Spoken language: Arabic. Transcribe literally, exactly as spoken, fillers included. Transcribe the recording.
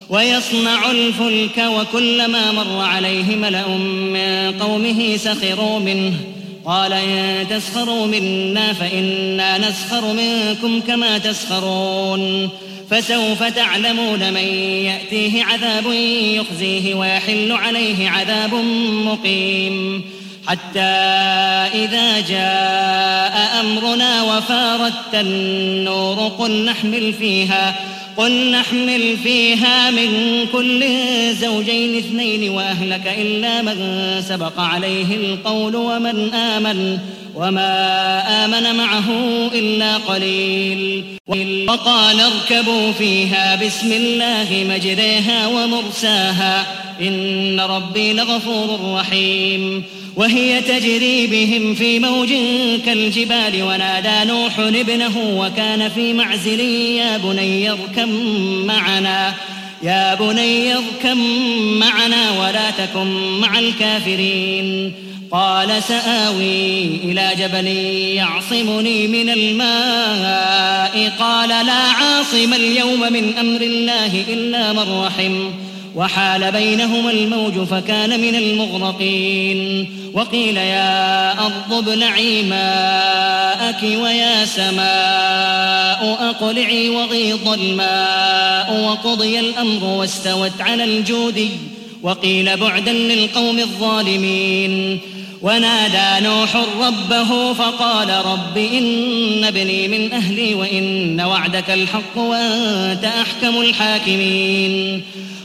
ويصنع الفلك وكلما مر عليه ملأ من قومه سخروا منه قال إن تسخروا منا فإنا نسخر منكم كما تسخرون فسوف تعلمون من يأتيه عذاب يخزيه ويحل عليه عذاب مقيم حتى إذا جاء أمرنا وفارت النور قل نحمل فيها قل نحمل فيها من كل زوجين اثنين وأهلك إلا من سبق عليه القول ومن آمن وما آمن معه إلا قليل وقال اركبوا فيها بسم الله مجريها ومرساها إن ربي لغفور رحيم وهي تجري بهم في موج كالجبال ونادى نوح ابنه وكان في معزل يا بني اركب معنا يا بني اركب معنا ولا تكن مع الكافرين قال سآوي إلى جبل يعصمني من الماء قال لا عاصم اليوم من أمر الله إلا من رحم وحال بينهما الموج فكان من المغرقين وقيل يا أرض ابلعي ماءك ويا سماء أقلعي وغيض الماء وقضي الأمر واستوت على الجودي وقيل بعدا للقوم الظالمين ونادى نوح ربه فقال رب إن ابني من أهلي وإن وعدك الحق وأنت أحكم الحاكمين